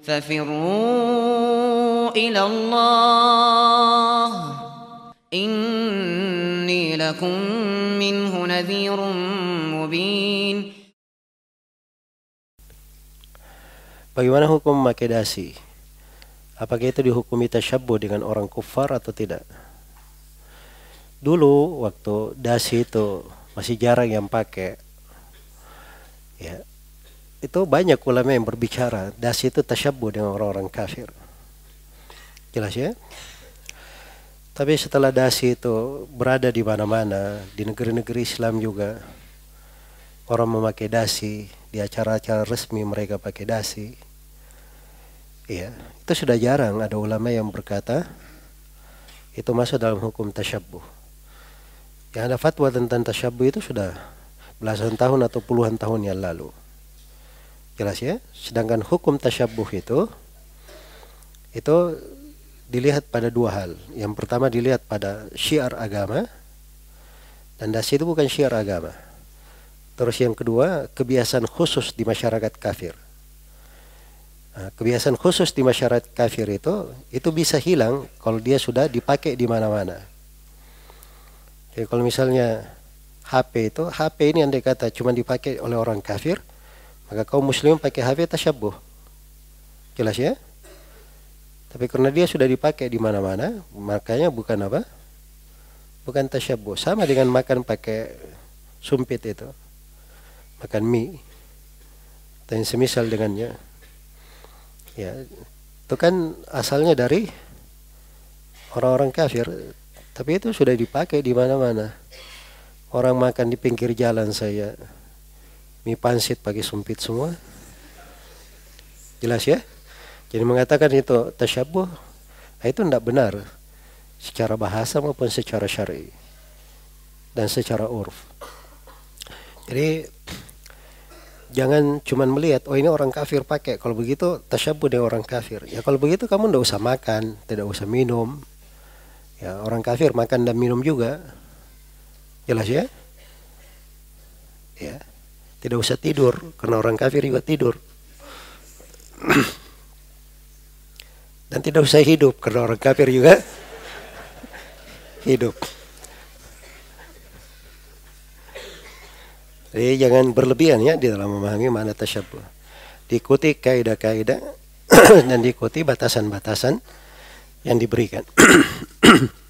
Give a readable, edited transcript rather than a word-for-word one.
ففروا إلى الله إني لكم منه نذير مبين. Bagaimana hukum memakai dasi? Apakah itu dihukumi tasyabbuh dengan orang kufar atau tidak? Dulu waktu dasi itu masih jarang yang pakai, ya, itu banyak ulama yang berbicara dasi itu tasyabbuh dengan orang-orang kafir. Jelas ya? Tapi setelah dasi itu berada di mana-mana, di negeri-negeri Islam juga orang memakai dasi, di acara-acara resmi mereka pakai dasi. Ya, itu sudah jarang ada ulama yang berkata itu masuk dalam hukum tasyabbuh. Yang ada fatwa tentang tasyabbuh itu sudah belasan tahun atau puluhan tahun yang lalu. Jelas ya? Sedangkan hukum tasyabbuh itu dilihat pada dua hal. Yang pertama dilihat pada syiar agama, dan dasi itu bukan syiar agama. Terus yang kedua, kebiasaan khusus di masyarakat kafir. Nah, kebiasaan khusus di masyarakat kafir itu bisa hilang kalau dia sudah dipakai di mana-mana. Jadi kalau misalnya HP ini yang dikata cuma dipakai oleh orang kafir, maka kaum muslim pakai HP tasyabbuh. Jelas ya? Tapi karena dia sudah dipakai di mana-mana, makanya bukan apa? Bukan tasyabbuh. Sama dengan makan pakai sumpit itu. Makan mie dan semisal dengannya. Ya, itu kan asalnya dari orang-orang kafir, tapi itu sudah dipakai di mana-mana. Orang makan di pinggir jalan saya mie pansit pakai sumpit semua. Jelas ya? Jadi mengatakan itu tasyabbuh, itu tidak benar secara bahasa maupun secara syar'i dan secara urf. Jadi jangan cuma melihat, oh ini orang kafir pakai, kalau begitu tasyabbuh dengan orang kafir. Ya kalau begitu kamu tidak usah makan, tidak usah minum. Ya orang kafir makan dan minum juga. Jelas ya? Ya. Tidak usah tidur, karena orang kafir juga tidur. Dan tidak usah hidup, karena orang kafir juga hidup. Jadi jangan berlebihan ya di dalam memahami makna tasyabbuh. Diikuti kaidah-kaidah dan diikuti batasan-batasan yang diberikan.